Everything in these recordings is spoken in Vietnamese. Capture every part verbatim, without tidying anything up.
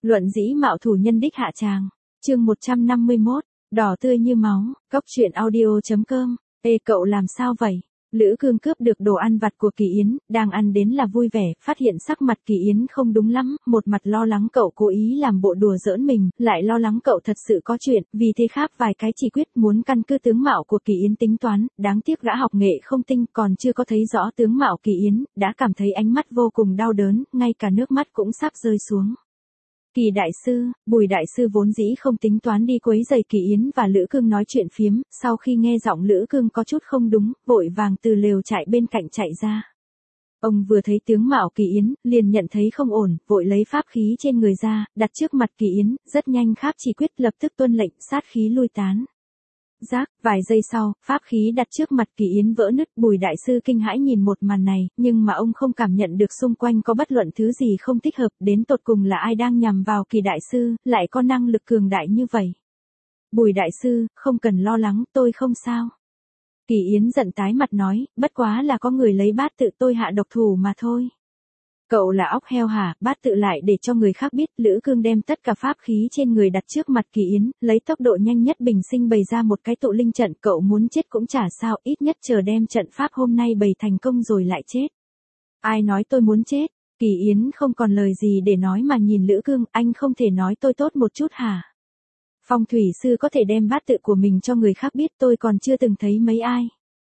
Luận dĩ mạo thủ nhân đích hạ tràng. Chương một trăm năm mươi mốt, đỏ tươi như máu, cốc truyện audio chấm com. Ê cậu làm sao vậy? Lữ Cương cướp được đồ ăn vặt của Kỳ Yến, đang ăn đến là vui vẻ, phát hiện sắc mặt Kỳ Yến không đúng lắm, một mặt lo lắng cậu cố ý làm bộ đùa giỡn mình, lại lo lắng cậu thật sự có chuyện, vì thế khác vài cái chỉ quyết muốn căn cứ tướng mạo của Kỳ Yến tính toán, đáng tiếc gã học nghệ không tinh, còn chưa có thấy rõ tướng mạo Kỳ Yến, đã cảm thấy ánh mắt vô cùng đau đớn, ngay cả nước mắt cũng sắp rơi xuống. Kỳ đại sư, Bùi đại sư vốn dĩ không tính toán đi quấy rầy Kỳ Yến và Lữ Cương nói chuyện phiếm, sau khi nghe giọng Lữ Cương có chút không đúng, vội vàng từ lều trại bên cạnh chạy ra. Ông vừa thấy tướng mạo Kỳ Yến, liền nhận thấy không ổn, vội lấy pháp khí trên người ra, đặt trước mặt Kỳ Yến, rất nhanh khác chỉ quyết lập tức tuân lệnh, sát khí lui tán. Rác, vài giây sau, pháp khí đặt trước mặt Kỳ Yến vỡ nứt, Bùi đại sư kinh hãi nhìn một màn này, nhưng mà ông không cảm nhận được xung quanh có bất luận thứ gì không thích hợp, đến tột cùng là ai đang nhằm vào Kỳ đại sư, lại có năng lực cường đại như vậy. Bùi đại sư, không cần lo lắng, tôi không sao. Kỳ Yến giận tái mặt nói, bất quá là có người lấy bát tự tôi hạ độc thủ mà thôi. Cậu là óc heo hả, bát tự lại để cho người khác biết. Lữ Cương đem tất cả pháp khí trên người đặt trước mặt Kỳ Yến, lấy tốc độ nhanh nhất bình sinh bày ra một cái tụ linh trận. Cậu muốn chết cũng chả sao, ít nhất chờ đem trận pháp hôm nay bày thành công rồi lại chết. Ai nói tôi muốn chết? Kỳ Yến không còn lời gì để nói mà nhìn Lữ Cương, anh không thể nói tôi tốt một chút hả? Phong thủy sư có thể đem bát tự của mình cho người khác biết, tôi còn chưa từng thấy mấy ai.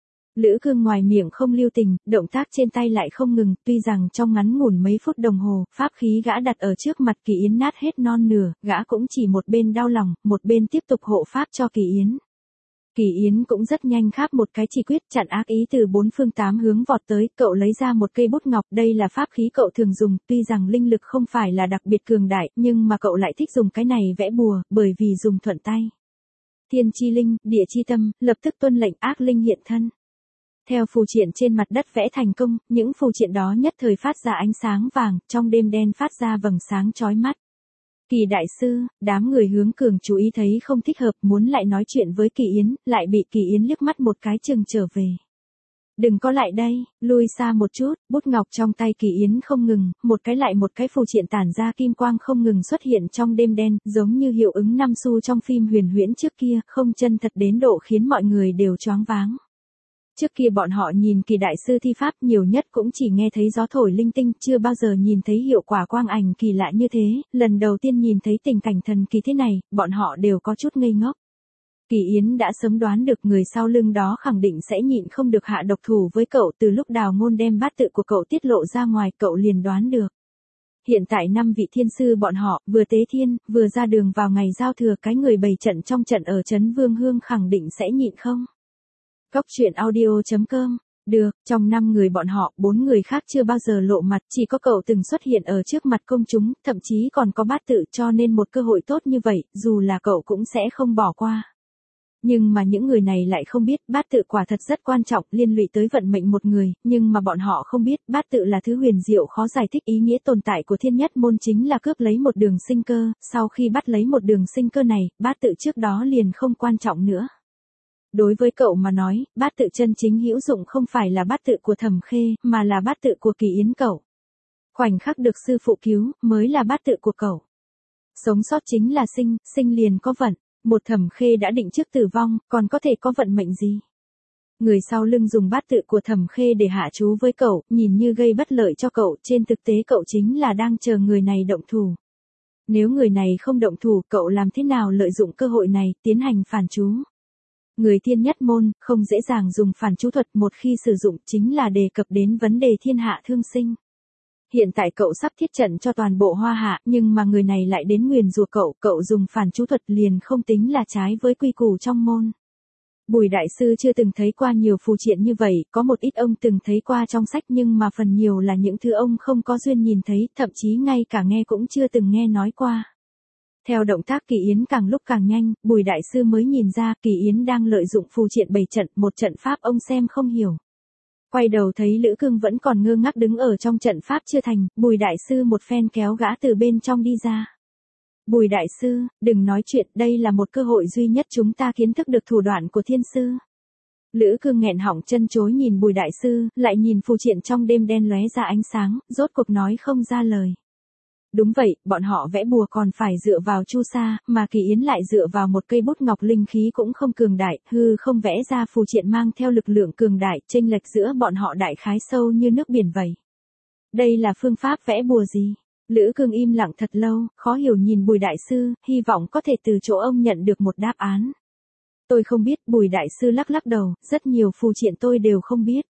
Lữ Cương ngoài miệng không lưu tình, động tác trên tay lại không ngừng, tuy rằng trong ngắn ngủn mấy phút đồng hồ, pháp khí gã đặt ở trước mặt Kỳ Yến nát hết non nửa, gã cũng chỉ một bên đau lòng, một bên tiếp tục hộ pháp cho Kỳ Yến. Kỳ Yến cũng rất nhanh khác một cái chỉ quyết, chặn ác ý từ bốn phương tám hướng vọt tới, cậu lấy ra một cây bút ngọc, đây là pháp khí cậu thường dùng, tuy rằng linh lực không phải là đặc biệt cường đại, nhưng mà cậu lại thích dùng cái này vẽ bùa, bởi vì dùng thuận tay. Thiên chi linh, địa chi tâm, lập tức tuân lệnh ác linh hiện thân. Theo phù triện trên mặt đất vẽ thành công, những phù triện đó nhất thời phát ra ánh sáng vàng, trong đêm đen phát ra vầng sáng chói mắt. Kỳ đại sư, đám người hướng cường chú ý thấy không thích hợp, muốn lại nói chuyện với Kỳ Yến, lại bị Kỳ Yến liếc mắt một cái chừng trở về. Đừng có lại đây, lui xa một chút, bút ngọc trong tay Kỳ Yến không ngừng, một cái lại một cái phù triện tản ra kim quang không ngừng xuất hiện trong đêm đen, giống như hiệu ứng năm xu trong phim huyền huyễn trước kia, không chân thật đến độ khiến mọi người đều choáng váng. Trước kia bọn họ nhìn Kỳ đại sư thi pháp nhiều nhất cũng chỉ nghe thấy gió thổi linh tinh, chưa bao giờ nhìn thấy hiệu quả quang ảnh kỳ lạ như thế, lần đầu tiên nhìn thấy tình cảnh thần kỳ thế này, bọn họ đều có chút ngây ngốc. Kỳ Yến đã sớm đoán được người sau lưng đó khẳng định sẽ nhịn không được hạ độc thủ với cậu, từ lúc Đào Ngôn đem bát tự của cậu tiết lộ ra ngoài, cậu liền đoán được. Hiện tại năm vị thiên sư bọn họ, vừa tế thiên, vừa ra đường vào ngày giao thừa, cái người bày trận trong trận ở trấn Vương Hương khẳng định sẽ nhịn không. Cốc truyện audio chấm com. Được, trong năm người bọn họ, bốn người khác chưa bao giờ lộ mặt, chỉ có cậu từng xuất hiện ở trước mặt công chúng, thậm chí còn có bát tự, cho nên một cơ hội tốt như vậy, dù là cậu cũng sẽ không bỏ qua. Nhưng mà những người này lại không biết, bát tự quả thật rất quan trọng, liên lụy tới vận mệnh một người, nhưng mà bọn họ không biết, bát tự là thứ huyền diệu khó giải thích, ý nghĩa tồn tại của thiên nhất môn chính là cướp lấy một đường sinh cơ, sau khi bắt lấy một đường sinh cơ này, bát tự trước đó liền không quan trọng nữa. Đối với cậu mà nói, bát tự chân chính hữu dụng không phải là bát tự của Thẩm Khê, mà là bát tự của Kỳ Yến cậu. Khoảnh khắc được sư phụ cứu, mới là bát tự của cậu. Sống sót chính là sinh, sinh liền có vận. Một Thẩm Khê đã định trước tử vong, còn có thể có vận mệnh gì? Người sau lưng dùng bát tự của Thẩm Khê để hạ chú với cậu, nhìn như gây bất lợi cho cậu, trên thực tế cậu chính là đang chờ người này động thủ. Nếu người này không động thủ, cậu làm thế nào lợi dụng cơ hội này, tiến hành phản chú? Người thiên nhất môn, không dễ dàng dùng phản chú thuật, một khi sử dụng chính là đề cập đến vấn đề thiên hạ thương sinh. Hiện tại cậu sắp thiết trận cho toàn bộ Hoa Hạ, nhưng mà người này lại đến nguyền rủa cậu, cậu dùng phản chú thuật liền không tính là trái với quy củ trong môn. Bùi đại sư chưa từng thấy qua nhiều phù triện như vậy, có một ít ông từng thấy qua trong sách nhưng mà phần nhiều là những thứ ông không có duyên nhìn thấy, thậm chí ngay cả nghe cũng chưa từng nghe nói qua. Theo động tác Kỳ Yến càng lúc càng nhanh, Bùi đại sư mới nhìn ra Kỳ Yến đang lợi dụng phù triện bày trận, một trận pháp ông xem không hiểu. Quay đầu thấy Lữ Cương vẫn còn ngơ ngác đứng ở trong trận pháp chưa thành, Bùi đại sư một phen kéo gã từ bên trong đi ra. Bùi đại sư, đừng nói chuyện, đây là một cơ hội duy nhất chúng ta kiến thức được thủ đoạn của thiên sư. Lữ Cương nghẹn họng chân chối nhìn Bùi đại sư, lại nhìn phù triện trong đêm đen lóe ra ánh sáng, rốt cuộc nói không ra lời. Đúng vậy, bọn họ vẽ bùa còn phải dựa vào chu sa, mà Kỳ Yến lại dựa vào một cây bút ngọc linh khí cũng không cường đại, hư không vẽ ra phù triện mang theo lực lượng cường đại, chênh lệch giữa bọn họ đại khái sâu như nước biển vậy. Đây là phương pháp vẽ bùa gì? Lữ Cương im lặng thật lâu, khó hiểu nhìn Bùi đại sư, hy vọng có thể từ chỗ ông nhận được một đáp án. Tôi không biết, Bùi đại sư lắc lắc đầu, rất nhiều phù triện tôi đều không biết.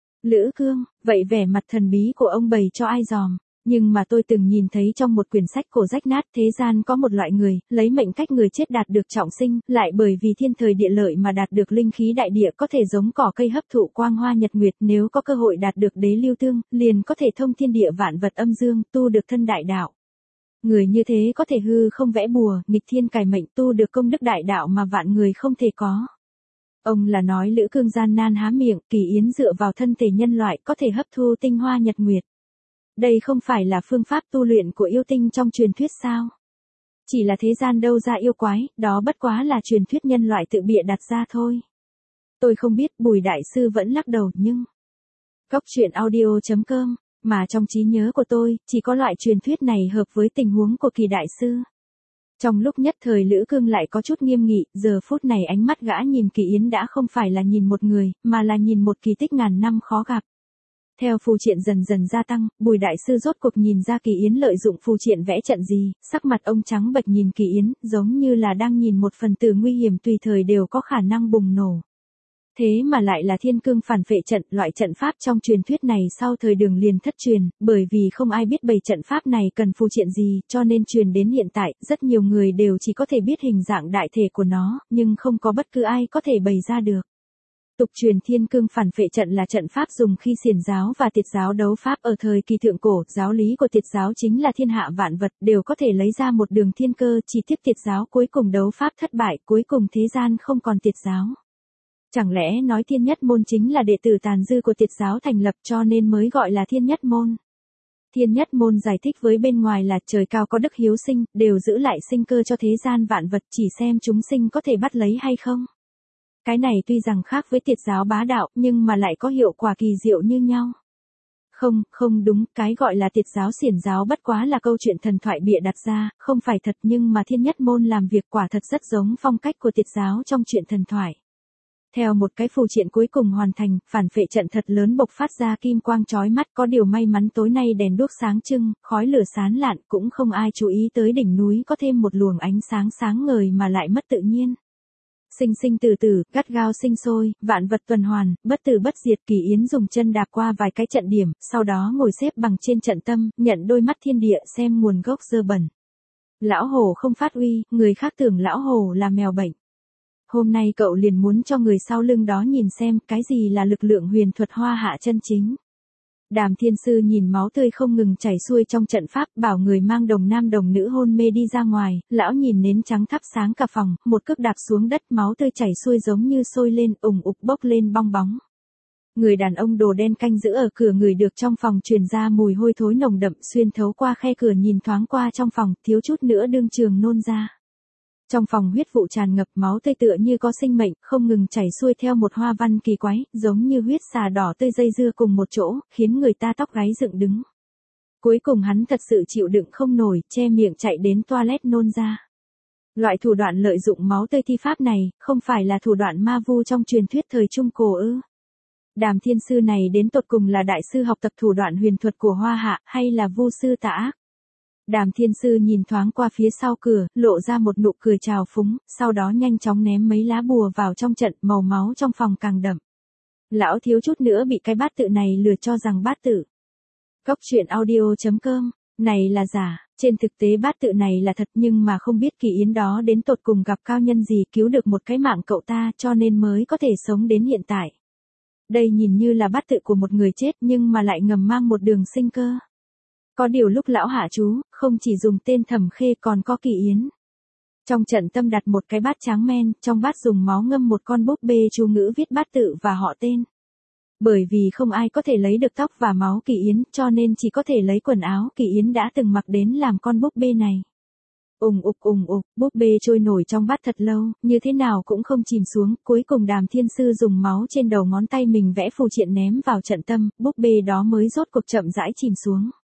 Lữ Cương, vậy vẻ mặt thần bí của ông bày cho ai dòm? Nhưng mà tôi từng nhìn thấy trong một quyển sách cổ rách nát, thế gian có một loại người, lấy mệnh cách người chết đạt được trọng sinh, lại bởi vì thiên thời địa lợi mà đạt được linh khí đại địa, có thể giống cỏ cây hấp thụ quang hoa nhật nguyệt, nếu có cơ hội đạt được đế lưu tương, liền có thể thông thiên địa vạn vật âm dương, tu được thân đại đạo. Người như thế có thể hư không vẽ bùa, nghịch thiên cải mệnh, tu được công đức đại đạo mà vạn người không thể có. Ông là nói Lữ Cương gian nan há miệng, Kỳ Yến dựa vào thân thể nhân loại có thể hấp thu tinh hoa nhật nguyệt. Đây không phải là phương pháp tu luyện của yêu tinh trong truyền thuyết sao? Chỉ là thế gian đâu ra yêu quái, đó bất quá là truyền thuyết nhân loại tự bịa đặt ra thôi. Tôi không biết, Bùi đại sư vẫn lắc đầu nhưng... Cốc truyện audio chấm com, mà trong trí nhớ của tôi, chỉ có loại truyền thuyết này hợp với tình huống của Kỳ đại sư. Trong lúc nhất thời Lữ Cương lại có chút nghiêm nghị, giờ phút này ánh mắt gã nhìn Kỳ Yến đã không phải là nhìn một người, mà là nhìn một kỳ tích ngàn năm khó gặp. Theo phù triện dần dần gia tăng, Bùi đại sư rốt cuộc nhìn ra Kỳ Yến lợi dụng phù triện vẽ trận gì, sắc mặt ông trắng bệch nhìn Kỳ Yến, giống như là đang nhìn một phần tử nguy hiểm tùy thời đều có khả năng bùng nổ. Thế mà lại là thiên cương phản phệ trận, loại trận pháp trong truyền thuyết này sau thời Đường liền thất truyền, bởi vì không ai biết bày trận pháp này cần phù triện gì, cho nên truyền đến hiện tại, rất nhiều người đều chỉ có thể biết hình dạng đại thể của nó, nhưng không có bất cứ ai có thể bày ra được. Tục truyền thiên cương phản phệ trận là trận pháp dùng khi xiển giáo và tiệt giáo đấu pháp ở thời kỳ thượng cổ, giáo lý của tiệt giáo chính là thiên hạ vạn vật đều có thể lấy ra một đường thiên cơ, chỉ tiếc tiệt giáo cuối cùng đấu pháp thất bại, cuối cùng thế gian không còn tiệt giáo. Chẳng lẽ nói thiên nhất môn chính là đệ tử tàn dư của tiệt giáo thành lập cho nên mới gọi là thiên nhất môn? Thiên nhất môn giải thích với bên ngoài là trời cao có đức hiếu sinh, đều giữ lại sinh cơ cho thế gian vạn vật, chỉ xem chúng sinh có thể bắt lấy hay không. Cái này tuy rằng khác với tiệt giáo bá đạo, nhưng mà lại có hiệu quả kỳ diệu như nhau. Không, không đúng, cái gọi là tiệt giáo xiển giáo bất quá là câu chuyện thần thoại bịa đặt ra, không phải thật, nhưng mà thiên nhất môn làm việc quả thật rất giống phong cách của tiệt giáo trong chuyện thần thoại. Theo một cái phù triện cuối cùng hoàn thành, phản phệ trận thật lớn bộc phát ra kim quang chói mắt, có điều may mắn tối nay đèn đuốc sáng trưng, khói lửa sán lạn, cũng không ai chú ý tới đỉnh núi có thêm một luồng ánh sáng sáng ngời mà lại mất tự nhiên. Sinh sinh tử tử, gắt gao sinh sôi, vạn vật tuần hoàn, bất tử bất diệt. Kỳ Yến dùng chân đạp qua vài cái trận điểm, sau đó ngồi xếp bằng trên trận tâm, nhận đôi mắt thiên địa xem nguồn gốc dơ bẩn. Lão hồ không phát uy, người khác tưởng lão hồ là mèo bệnh. Hôm nay cậu liền muốn cho người sau lưng đó nhìn xem cái gì là lực lượng huyền thuật hoa hạ chân chính. Đàm Thiên Sư nhìn máu tươi không ngừng chảy xuôi trong trận pháp, bảo người mang đồng nam đồng nữ hôn mê đi ra ngoài, lão nhìn nến trắng thắp sáng cả phòng, một cước đạp xuống đất, máu tươi chảy xuôi giống như sôi lên, ủng ục bốc lên bong bóng. Người đàn ông đồ đen canh giữ ở cửa người được trong phòng truyền ra mùi hôi thối nồng đậm, xuyên thấu qua khe cửa nhìn thoáng qua trong phòng, thiếu chút nữa đương trường nôn ra. Trong phòng huyết vụ tràn ngập, máu tươi tựa như có sinh mệnh, không ngừng chảy xuôi theo một hoa văn kỳ quái, giống như huyết xà đỏ tươi dây dưa cùng một chỗ, khiến người ta tóc gáy dựng đứng. Cuối cùng hắn thật sự chịu đựng không nổi, che miệng chạy đến toilet nôn ra. Loại thủ đoạn lợi dụng máu tươi thi pháp này, không phải là thủ đoạn ma vu trong truyền thuyết thời Trung Cổ ư? Đàm Thiên Sư này đến tột cùng là đại sư học tập thủ đoạn huyền thuật của Hoa Hạ, hay là vu sư tà ác? Đàm Thiên Sư nhìn thoáng qua phía sau cửa, lộ ra một nụ cười trào phúng, sau đó nhanh chóng ném mấy lá bùa vào trong trận, màu máu trong phòng càng đậm. Lão thiếu chút nữa bị cái bát tự này lừa cho rằng bát tự. Cốc truyện audio chấm com, này là giả, trên thực tế bát tự này là thật nhưng mà không biết Kỳ Yến đó đến tột cùng gặp cao nhân gì cứu được một cái mạng cậu ta cho nên mới có thể sống đến hiện tại. Đây nhìn như là bát tự của một người chết nhưng mà lại ngầm mang một đường sinh cơ. Có điều lúc lão hạ chú, không chỉ dùng tên Thẩm Khê còn có Kỳ Yến. Trong trận tâm đặt một cái bát tráng men, trong bát dùng máu ngâm một con búp bê chú ngữ viết bát tự và họ tên. Bởi vì không ai có thể lấy được tóc và máu Kỳ Yến, cho nên chỉ có thể lấy quần áo Kỳ Yến đã từng mặc đến làm con búp bê này. Ùng ục ùng ục, búp bê trôi nổi trong bát thật lâu, như thế nào cũng không chìm xuống, cuối cùng Đàm Thiên Sư dùng máu trên đầu ngón tay mình vẽ phù triện ném vào trận tâm, búp bê đó mới rốt cuộc chậm rãi chìm xuống.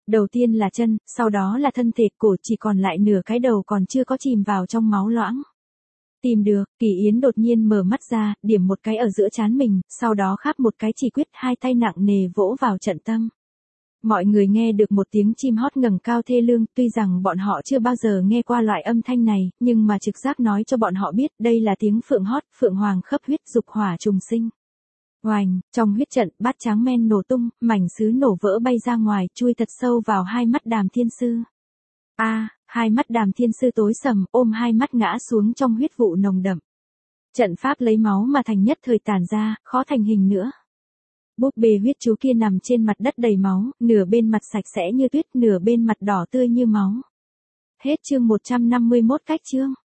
Đầu tiên là chân, sau đó là thân thể, cổ, chỉ còn lại nửa cái đầu còn chưa có chìm vào trong máu loãng. Tìm được, Kỳ Yến đột nhiên mở mắt ra, điểm một cái ở giữa trán mình, sau đó khắp một cái chỉ quyết, hai tay nặng nề vỗ vào trận tâm. Mọi người nghe được một tiếng chim hót ngẩng cao thê lương, tuy rằng bọn họ chưa bao giờ nghe qua loại âm thanh này, nhưng mà trực giác nói cho bọn họ biết đây là tiếng phượng hót, phượng hoàng khấp huyết dục hỏa trùng sinh. Oành, trong huyết trận, bát tráng men nổ tung, mảnh sứ nổ vỡ bay ra ngoài, chui thật sâu vào hai mắt Đàm Thiên Sư. A, à, hai mắt Đàm Thiên Sư tối sầm, ôm hai mắt ngã xuống trong huyết vụ nồng đậm. Trận pháp lấy máu mà thành nhất thời tàn ra, khó thành hình nữa. Búp bê huyết chú kia nằm trên mặt đất đầy máu, nửa bên mặt sạch sẽ như tuyết, nửa bên mặt đỏ tươi như máu. Hết chương một trăm năm mươi mốt cách chương.